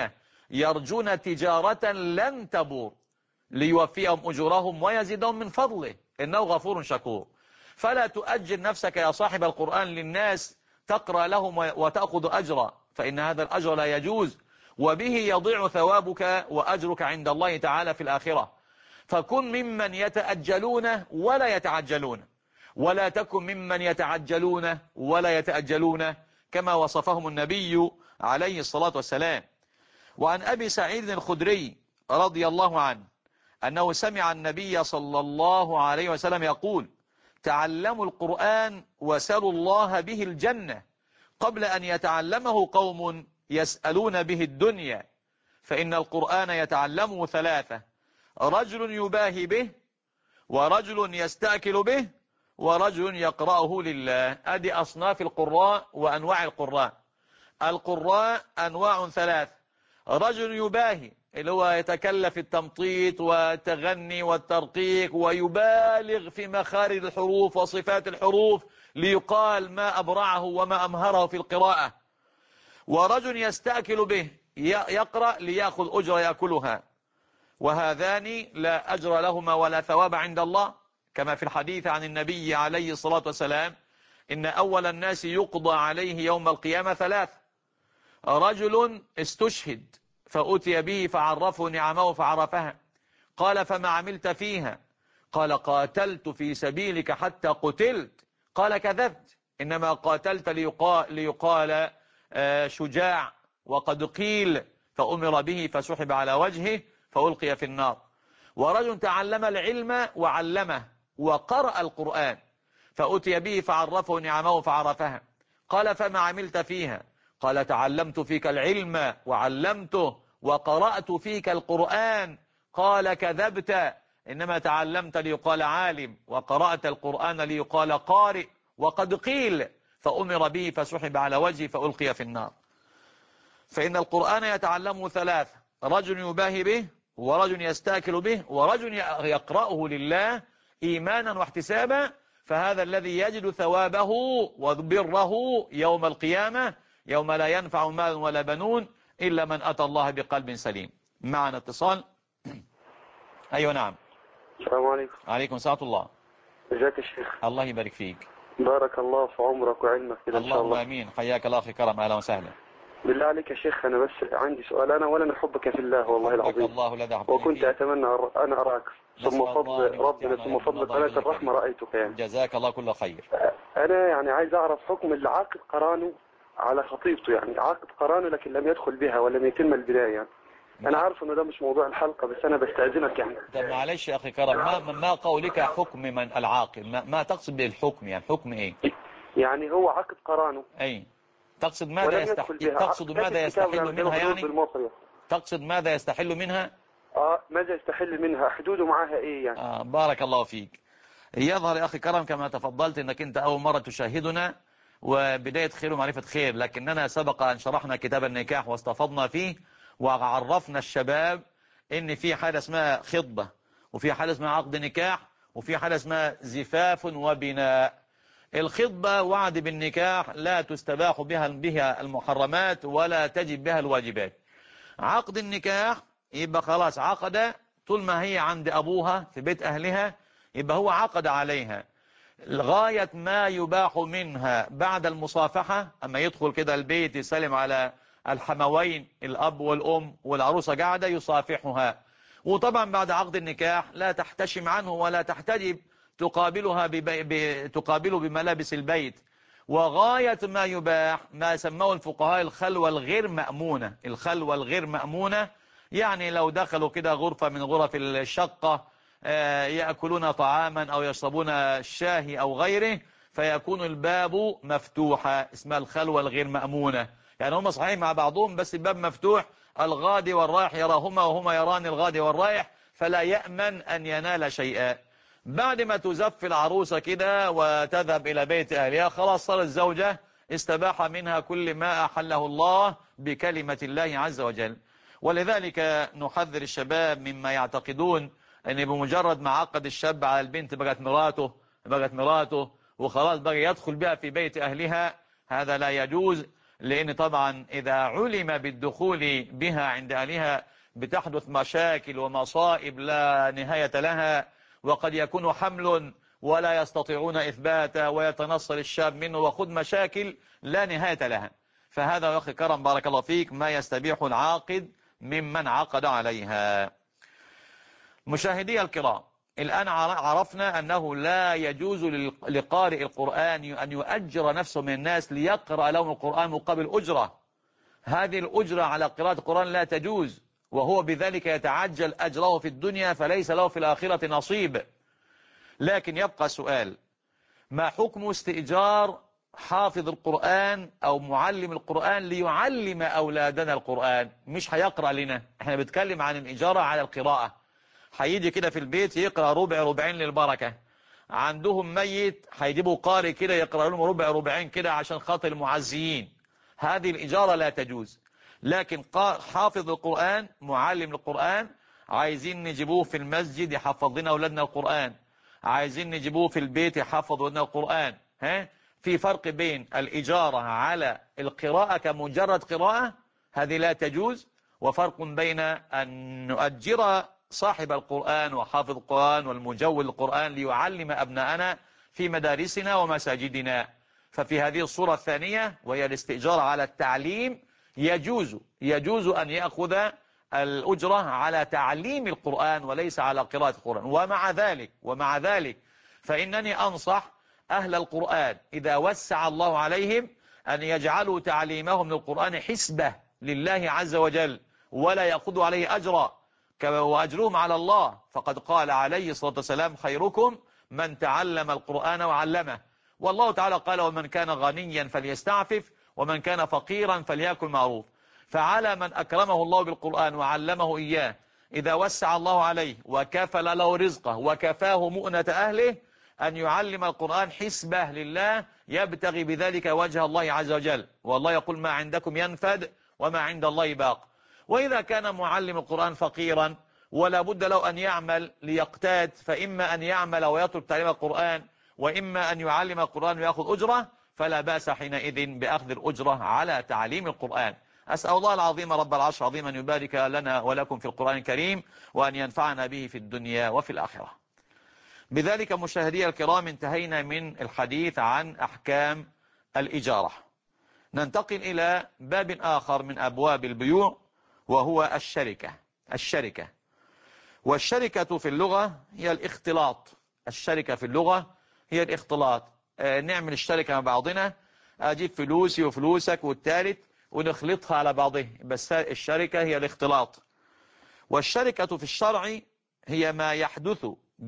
يرجون تجارة لن تبور ليوفيهم أجورهم ويزيدهم من فضله إنه غفور شكور. فلا تؤجل نفسك يا صاحب القرآن للناس تقرأ لهم وتأخذ أجرا، فإن هذا الأجر لا يجوز، وبه يضيع ثوابك وأجرك عند الله تعالى في الآخرة. فكن ممن يتأجلون ولا يتعجلون، ولا تكن ممن يتعجلون ولا يتأجلون، كما وصفهم النبي عليه الصلاة والسلام. وعن أبي سعيد الخدري رضي الله عنه أنه سمع النبي صلى الله عليه وسلم يقول: تعلموا القرآن وسلوا الله به الجنة قبل أن يتعلمه قوم يسألون به الدنيا، فإن القرآن يتعلمه ثلاثة: رجل يباهي به، ورجل يستأكل به، ورجل يقرأه لله. أدي أصناف القراء وأنواع القراء. القراء أنواع ثلاث: رجل يباهي اللي هو يتكلف التمطيط والتغني والترقيق ويبالغ في مخارج الحروف وصفات الحروف ليقال ما أبرعه وما أمهره في القراءة. ورجل يستأكل به يقرأ ليأخذ أجر يأكلها، وهذان لا أجر لهما ولا ثواب عند الله، كما في الحديث عن النبي عليه الصلاة والسلام: إن أول الناس يقضى عليه يوم القيامة ثلاث: رجل استشهد فأتي به فعرفه نعمه فعرفها، قال: فما عملت فيها؟ قال: قاتلت في سبيلك حتى قتلت. قال: كذبت، إنما قاتلت ليقال شجاع، وقد قيل، فأمر به فسحب على وجهه فألقي في النار. ورجل تعلم العلم وعلمه وقرأ القرآن فأتي به فعرفه نعمه فعرفها، قال: فما عملت فيها؟ قال: تعلمت فيك العلم وعلمته وقرأت فيك القرآن. قال: كذبت، إنما تعلمت ليقال عالم وقرأت القرآن ليقال قارئ، وقد قيل، فأمر به فسحب على وجهه فألقي في النار. فإن القرآن يتعلمه ثلاث: رجل يباهي به، ورجل يستأكل به، ورجل يقرأه لله إيمانا واحتسابا، فهذا الذي يجد ثوابه وبره يوم القيامة، يوم لا ينفع مال ولا بنون إلا من أتى الله بقلب سليم. معنا اتصال. أيوة نعم. السلام عليكم. عليكم السلام الله. ازيك يا شيخ؟ الله يبارك فيك. بارك الله في عمرك وعلمك كده ان شاء الله. اللهم امين. حياك الله اخي كرم، اهلا وسهلا. بالله عليك يا شيخ، انا بس عندي سؤال. انا ولا احبك في الله والله العظيم. الله لا دعوة. وكنت اتمنى ان اراك، ثم فضل ربنا ثم فضل قناة الرحمة رايتك يعني. جزاك الله كل خير. انا يعني عايز اعرف حكم اللي عاقد قرانه على خطيبته، يعني عاقد قرانه لكن لم يدخل بها ولم يتم البداية يعني. انا عارف انه ده مش موضوع الحلقة، بس انا بستأذنك يعني. طب معلش يا اخي كرم، ما قولك حكم من العاقل؟ ما تقصد بالحكم؟ يعني حكم ايه؟ يعني هو عاقد قرانه. اي تقصد ماذا تقصد ماذا يستحل منها يعني؟ تقصد ماذا يستحل منها؟ ماذا يستحل منها؟ حدوده معاها ايه يعني؟ بارك الله فيك. يظهر يا اخي كرم كما تفضلت انك انت اول مرة تشاهدنا، وبداية خير ومعرفة خير، لكننا سبق ان شرحنا كتاب النكاح واستفضنا فيه وعرفنا الشباب ان في حالة اسمها خطبة، وفي حالة اسمها عقد نكاح، وفي حالة اسمها زفاف وبناء. الخطبة وعد بالنكاح لا تستباح بها المحرمات ولا تجب بها الواجبات. عقد النكاح يبقى خلاص عقد، طول ما هي عند أبوها في بيت أهلها يبقى هو عقد عليها. غاية ما يباح منها بعد المصافحة، أما يدخل كده البيت يسلم على الحموين الأب والأم والعروسة قاعدة يصافحها، وطبعا بعد عقد النكاح لا تحتشم عنه ولا تحتجب، تقابله بملابس البيت. وغاية ما يباح ما سموه الفقهاء الخلوة الغير مأمونة. الخلوة الغير مأمونة يعني لو دخلوا كده غرفة من غرف الشقة يأكلون طعاما أو يشربون الشاهي أو غيره، فيكون الباب مفتوحا، اسمها الخلوة الغير مأمونة. يعني هم صحيح مع بعضهم بس الباب مفتوح، الغادي والرايح يراهما وهما يران الغادي والرايح، فلا يأمن أن ينال شيئا. بعد ما تزف العروسة كده وتذهب إلى بيت أهلها، خلاص صارت الزوجة استباح منها كل ما أحله الله بكلمة الله عز وجل. ولذلك نحذر الشباب مما يعتقدون أن بمجرد ما عقد الشاب على البنت بقت مراته وخلاص بقى يدخل بها في بيت أهلها، هذا لا يجوز. لأن طبعا إذا علم بالدخول بها عند أهلها بتحدث مشاكل ومصائب لا نهاية لها، وقد يكون حمل ولا يستطيعون إثباته ويتنصل الشاب منه وخذ مشاكل لا نهاية لها. فهذا يا أخي كرم بارك الله فيك ما يستبيح العاقد ممن عقد عليها. مشاهدي الكرام، الآن عرفنا أنه لا يجوز لقارئ القرآن أن يؤجر نفسه من الناس ليقرأ لهم القرآن مقابل أجرة. هذه الأجرة على قراءة القرآن لا تجوز، وهو بذلك يتعجل أجره في الدنيا فليس له في الآخرة نصيب. لكن يبقى سؤال: ما حكم استئجار حافظ القرآن أو معلم القرآن ليعلم أولادنا القرآن؟ مش هيقرأ لنا، احنا بنتكلم عن الإجارة على القراءة. هيجي كده في البيت يقرأ ربع ربعين للبركة، عندهم ميت هيجيبوا قارئ كده يقرأ لهم ربع ربعين كده عشان خاطر المعزيين. هذه الإجارة لا تجوز. لكن حافظ القرآن معلم القرآن عايزين نجيبوه في المسجد يحفظ لنا أولادنا القرآن، عايزين نجيبوه في البيت يحفظ لنا القرآن. في فرق بين الإجارة على القراءة كمجرد قراءة، هذه لا تجوز، وفرق بين أن نؤجر صاحب القرآن وحافظ القرآن والمجود القرآن ليعلم أبناءنا في مدارسنا ومساجدنا. ففي هذه الصورة الثانية وهي الاستئجار على التعليم يجوز أن يأخذ الأجرة على تعليم القرآن وليس على قراءة القرآن. ومع ذلك فإنني أنصح أهل القرآن إذا وسع الله عليهم أن يجعلوا تعليمهم للقرآن حسبة لله عز وجل ولا يأخذوا عليه أجرا، وأجرهم على الله. فقد قال عليه الصلاة والسلام: خيركم من تعلم القرآن وعلمه. والله تعالى قال: ومن كان غنيا فليستعفف ومن كان فقيرا فليأكل معروف. فعلى من أكرمه الله بالقرآن وعلمه إياه إذا وسع الله عليه وكفل له رزقه وكفاه مؤنة أهله أن يعلم القرآن حسبة لله يبتغي بذلك وجه الله عز وجل. والله يقول: ما عندكم ينفد وما عند الله باق. وإذا كان معلم القرآن فقيرا ولا بد له أن يعمل ليقتات، فإما أن يعمل ويترك تعليم القرآن وإما أن يعلم القرآن ويأخذ أجرة، فلا بأس حينئذ بأخذ الأجرة على تعليم القرآن. أسأل الله العظيم رب العرش العظيم أن يبارك لنا ولكم في القرآن الكريم وأن ينفعنا به في الدنيا وفي الآخرة. بذلك مشاهدي الكرام انتهينا من الحديث عن أحكام الإجارة. ننتقل إلى باب آخر من أبواب البيوع وهو الشركة. والشركة في اللغة هي الاختلاط. الشركة في اللغة هي الاختلاط. نعمل الشركة مع بعضنا، أجيب فلوسي وفلوسك والثالث ونخلطها على بعضه، بس الشركة هي الاختلاط. والشركة في الشرع هي ما يحدث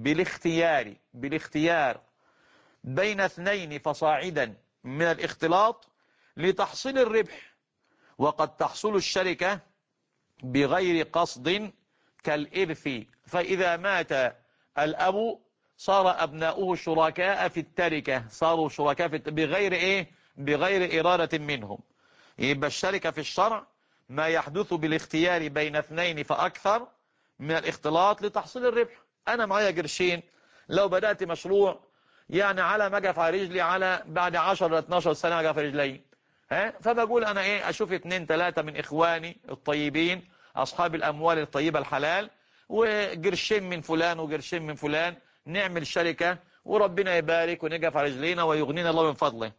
بالاختيار بين اثنين فصاعدا من الاختلاط لتحصيل الربح. وقد تحصل الشركة بغير قصد كالإرث، فإذا مات الأب صار أبناؤه شركاء في التركة، صاروا شركاء بغير إرادة منهم. يبقى الشركة في الشرع ما يحدث بالاختيار بين اثنين فأكثر من الاختلاط لتحصيل الربح. أنا معايا قرشين، لو بدأت مشروع يعني على ما أقف على رجلي على بعد 10-12 سنة أقف على رجلي، فبقول أنا أشوف 2-3 من إخواني الطيبين أصحاب الأموال الطيبة الحلال وقرشين من فلان وقرشين من فلان، نعمل شركة وربنا يبارك ونقف على رجلينا ويغنينا الله من فضله.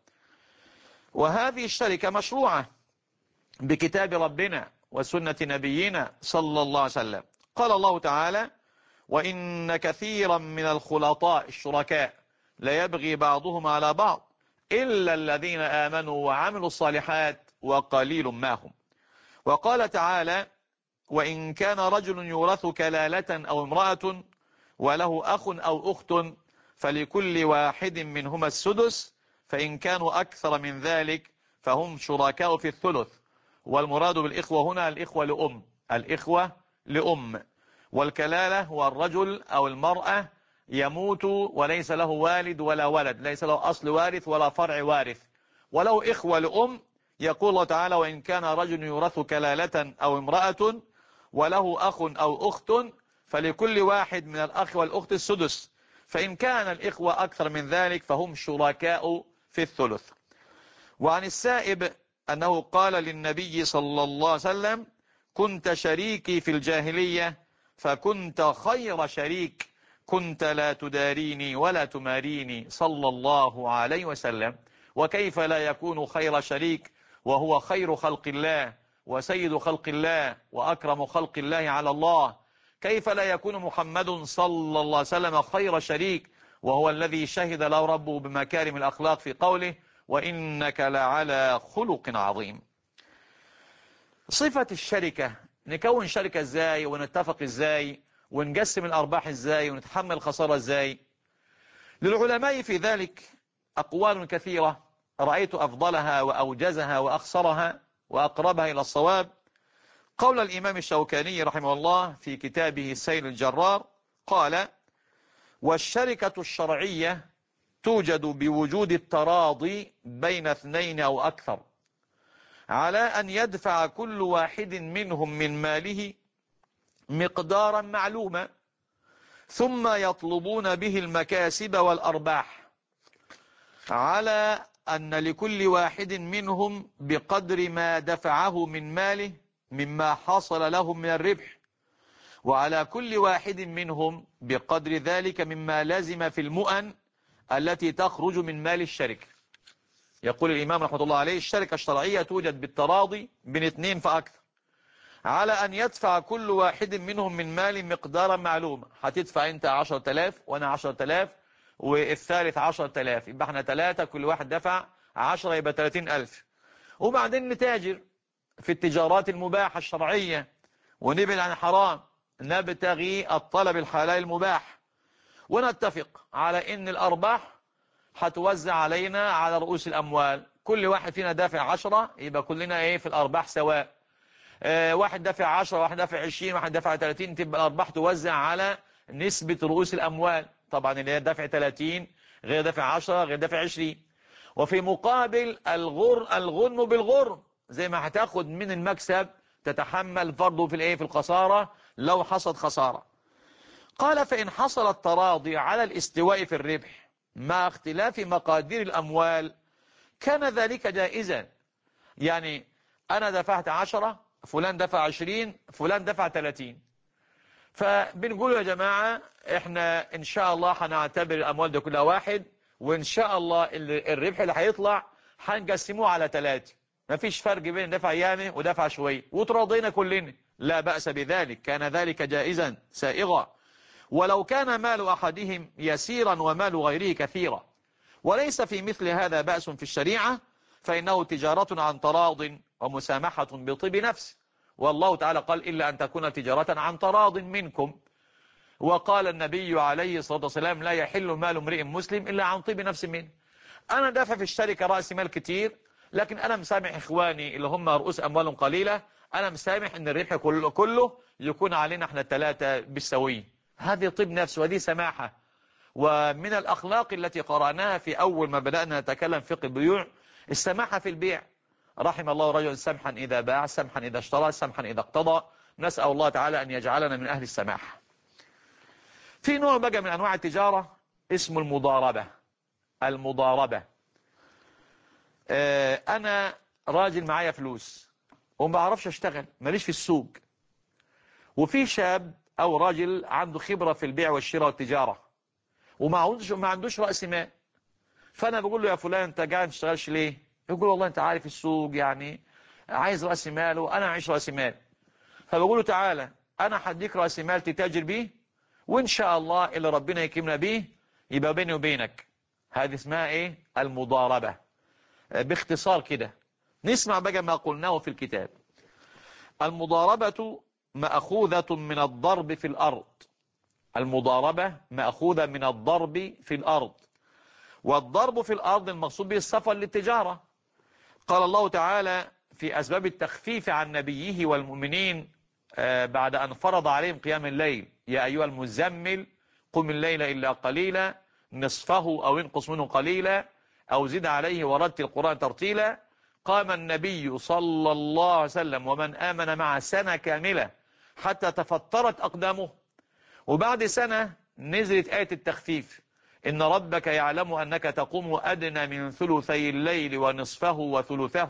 وهذه الشركة مشروعة بكتاب ربنا وسنة نبينا صلى الله عليه وسلم. قال الله تعالى: وإن كثيرا من الخلطاء الشركاء لا يبغي بعضهم على بعض إلا الذين آمنوا وعملوا الصالحات وقليل ما هم. وقال تعالى: وإن كان رجل يورث كلالة أو امرأة وله أخ أو أخت فلكل واحد منهما السدس، فإن كانوا أكثر من ذلك فهم شركاء في الثلث. والمراد بالإخوة هنا الإخوة لأم. والكلالة هو الرجل أو المرأة يموت وليس له والد ولا ولد، ليس له أصل وارث ولا فرع وارث، ولو إخوة لأم. يقول الله تعالى: وإن كان رجل يورث كلالة أو امرأة وله أخ أو أخت فلكل واحد من الأخ والأخت السدس، فإن كان الإخوة أكثر من ذلك فهم شركاء في الثلث. وعن السائب أنه قال للنبي صلى الله عليه وسلم: كنت شريكي في الجاهلية فكنت خير شريك، كنت لا تداريني ولا تماريني، صلى الله عليه وسلم. وكيف لا يكون خير شريك وهو خير خلق الله وسيد خلق الله وأكرم خلق الله على الله؟ كيف لا يكون محمد صلى الله عليه وسلم خير شريك وهو الذي شهد له ربه بمكارم الأخلاق في قوله: وإنك لعلى خلق عظيم. صفة الشركة، نكون شركة ازاي ونتفق ازاي ونقسم الأرباح ازاي ونتحمل الخسارة ازاي؟ للعلماء في ذلك أقوال كثيرة، رأيت أفضلها وأوجزها وأخصرها وأقربها إلى الصواب قول الإمام الشوكاني رحمه الله في كتابه سيل الجرار، قال: والشركة الشرعية توجد بوجود التراضي بين اثنين أو أكثر على أن يدفع كل واحد منهم من ماله مقدارا معلوما، ثم يطلبون به المكاسب والأرباح، على أن لكل واحد منهم بقدر ما دفعه من ماله مما حصل لهم من الربح، وعلى كل واحد منهم بقدر ذلك مما لازم في المؤن التي تخرج من مال الشركة. يقول الإمام رحمة الله عليه: الشركة الشرعية توجد بالتراضي بين اثنين فأكثر على أن يدفع كل واحد منهم من مال مقدارا معلوما. هتدفع أنت 10,000 وأنا 10,000 والثالث 10,000، يبقى احنا 3، كل واحد دفع 10، يبقى 30,000. وبعدين نتاجر في التجارات المباحة الشرعية ونبعد عن حرام، نبتغي الطلب الحلال المباح، ونتفق على ان الأرباح هتوزع علينا على رؤوس الأموال. كل واحد فينا دافع 10، يبقى كلنا في الأرباح سواء. واحد دافع 10، واحد دافع 20، واحد دافع 30، تبقى الأرباح توزع على نسبة رؤوس الأموال. طبعا اللي دافع 30 غير دافع 10 غير دافع 20. وفي مقابل الغنم بالغرم، زي ما هتاخد من المكسب تتحمل برضه في الخسارة لو حصلت خسارة. قال: فإن حصل التراضي على الاستواء في الربح مع اختلاف مقادير الأموال كان ذلك جائزا. يعني أنا دفعت 10، فلان دفع 20، فلان دفع 30. فبنقول يا جماعة احنا ان شاء الله هنعتبر الأموال دي كلها واحد، وان شاء الله الربح اللي هيطلع هنقسموه على 3، مفيش فرق بين دفع يامي ودفع شوي، وتراضينا كلنا، لا بأس بذلك، كان ذلك جائزا سائغا. ولو كان مال أحدهم يسيرا ومال غيره كثيرا، وليس في مثل هذا بأس في الشريعة، فإنه تجارة عن تراض ومسامحة بطيب نفس. والله تعالى قال: إلا أن تكون تجارة عن تراض منكم. وقال النبي عليه الصلاة والسلام: لا يحل مال امرئ مسلم إلا عن طيب نفس منه. أنا دافع في الشركة رأس مال كتير، لكن أنا مسامح إخواني اللي هم رؤوس أموالهم قليلة، أنا مسامح أن الربح كله يكون علينا احنا 3 بالسوي. هذه طيب نفس وهذه سماحة. ومن الأخلاق التي قرأناها في أول ما بدأنا نتكلم فقه البيوع السماحة في البيع. رحم الله رجلا سمحا إذا باع، سمحا إذا اشترى، سمحا إذا اقتضى. نسأل الله تعالى أن يجعلنا من أهل السماحة. في نوع بقى من أنواع التجارة اسمه المضاربة. المضاربة، أنا راجل معايا فلوس وما بعرفش أشتغل، ماليش في السوق، وفي شاب أو راجل عنده خبرة في البيع والشراء والتجارة وما عندوش رأس مال. فأنا بقول له: يا فلان أنت قاعد تشتغلش ليه؟ يقول: والله أنت عارف السوق يعني عايز رأس مال وأنا معيش رأس مال. فبقول له: تعالى أنا هديك رأس مال تتاجر بيه، وإن شاء الله اللي ربنا يكرمنا بيه يبقى بيني وبينك. هذه اسمها المضاربة. باختصار كده نسمع بقى ما قلناه في الكتاب. المضاربة مأخوذة من الضرب في الأرض. المضاربة مأخوذة من الضرب في الأرض، والضرب في الأرض المقصود به السفر للتجارة. قال الله تعالى في أسباب التخفيف عن نبيه والمؤمنين بعد أن فرض عليهم قيام الليل: يا أيها المزمل قم الليل إلا قليلا نصفه أو انقص منه قليلا أو زد عليه ورتل القرآن ترتيلا. قام النبي صلى الله عليه وسلم ومن آمن مع سنة كاملة حتى تفطرت أقدامه، وبعد سنة نزلت آية التخفيف: إن ربك يعلم أنك تقوم أدنى من ثلثي الليل ونصفه وثلثه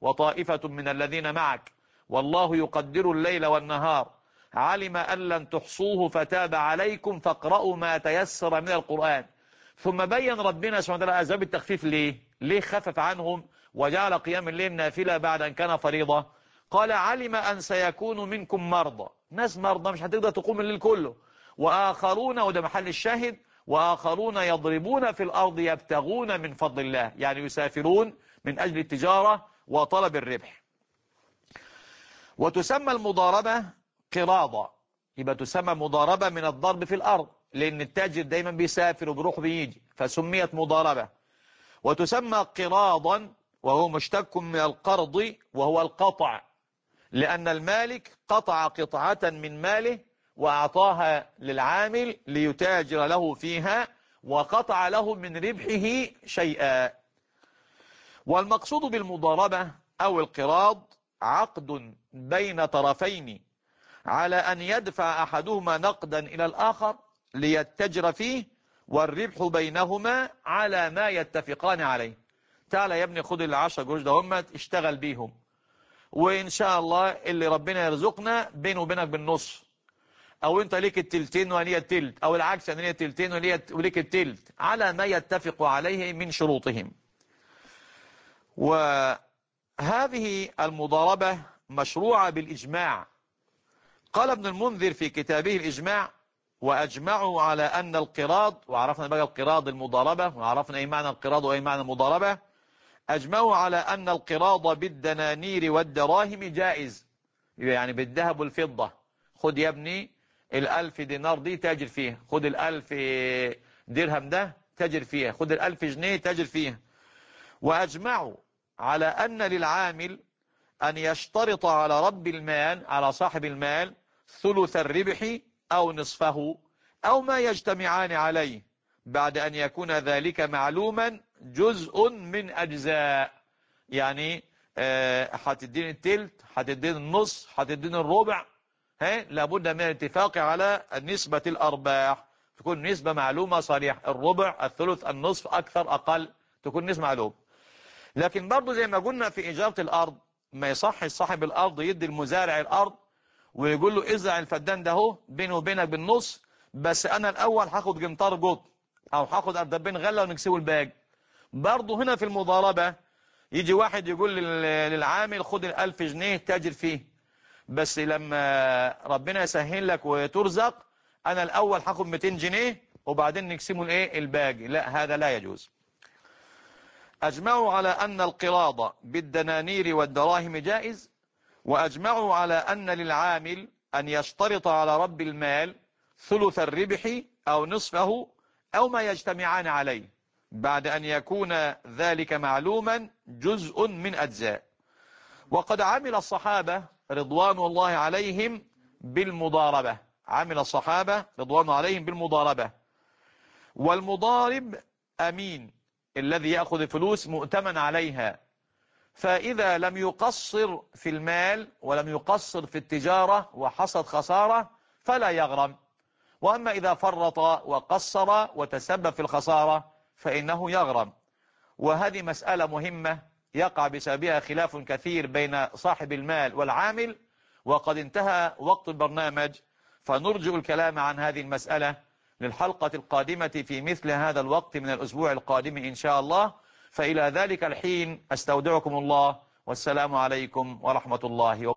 وطائفة من الذين معك والله يقدر الليل والنهار علم أن لن تحصوه فتاب عليكم فاقرأوا ما تيسر من القرآن. ثم بين ربنا سبحانه وتعالى أسباب التخفيف ليه خفف عنهم وجعل قيام الليل نافلة بعد أن كان فريضة؟ قال علم أن سيكون منكم مرضى، ناس مرضى مش هتقدر تقوم الليل كله، وآخرون، وده محل الشاهد، وآخرون يضربون في الأرض يبتغون من فضل الله، يعني يسافرون من أجل التجارة وطلب الربح. وتسمى المضاربة قراضة، يبقى تسمى مضاربة من الضرب في الأرض، لأن التاجر دايما بيسافر وبيروح بيجي فسميت مضاربة. وتسمى قراضا وهو مشتق من القرض وهو القطع، لأن المالك قطع قطعة من ماله وأعطاها للعامل ليتاجر له فيها وقطع له من ربحه شيئا. والمقصود بالمضاربة أو القراض عقد بين طرفين على أن يدفع أحدهما نقدا إلى الآخر ليتجر فيه والربح بينهما على ما يتفقان عليه. تعالى يا ابني خد ال10 قروش ده هم اشتغل بيهم، وإن شاء الله اللي ربنا يرزقنا بينه وبينك بالنص، أو أنت ليك التلتين وهي التلت، أو العكس أن هي التلتين وليك التلت، على ما يتفق عليه من شروطهم. وهذه المضاربة مشروعة بالإجماع. قال ابن المنذر في كتابه الإجماع: وأجمعوا على أن القراض، وعرفنا بقى القراض المضاربة، وعرفنا أي معنى القراض وأي معنى المضاربة. أجمعوا على أن القراض بالدنانير والدراهم جائز، يعني بالذهب والفضة. خد يا ابني 1000 دينار دي تاجر فيها، خد 1000 درهم ده تاجر فيها، خد 1000 جنيه تاجر فيها. وأجمعوا على أن للعامل أن يشترط على رب المال، على صاحب المال، ثلث الربح أو نصفه أو ما يجتمعان عليه، بعد أن يكون ذلك معلوما جزء من أجزاء. يعني هتدين التلت، هتدين النص، هتدين الربع، لابد من الاتفاق على نسبة الأرباح، تكون نسبة معلومة صريحة، الربع، الثلث، النصف، أكثر أقل، تكون نسبة معلومة. لكن برضو زي ما قلنا في إجارة الأرض، ما يصح صاحب الأرض يدي المزارع الأرض ويقول له ازرع الفدان ده اهو بينه وبينك بالنص، بس أنا الأول هاخد جنطار قط أو هاخد أردبين غلة ونكسبه الباقي. برضو هنا في المضاربة يجي واحد يقول للعامل خد 1000 جنيه تاجر فيه، بس لما ربنا يسهل لك وترزق أنا الأول هاخد 200 جنيه وبعدين نقسمه الباقي. لا، هذا لا يجوز. أجمعوا على أن القراض بالدنانير والدراهم جائز، وأجمعوا على أن للعامل أن يشترط على رب المال ثلث الربح أو نصفه أو ما يجتمعان عليه، بعد أن يكون ذلك معلوما جزء من أجزاء. وقد عمل الصحابة رضوان الله عليهم بالمضاربة، عمل الصحابة رضوان الله عليهم بالمضاربة. والمضارب أمين، الذي يأخذ الفلوس مؤتمن عليها، فإذا لم يقصر في المال ولم يقصر في التجارة وحصد خسارة فلا يغرم، وأما إذا فرط وقصر وتسبب في الخسارة فإنه يغرم. وهذه مسألة مهمة يقع بسببها خلاف كثير بين صاحب المال والعامل، وقد انتهى وقت البرنامج، فنرجع الكلام عن هذه المسألة للحلقة القادمة في مثل هذا الوقت من الأسبوع القادم إن شاء الله. فإلى ذلك الحين أستودعكم الله، والسلام عليكم ورحمة الله وبركاته.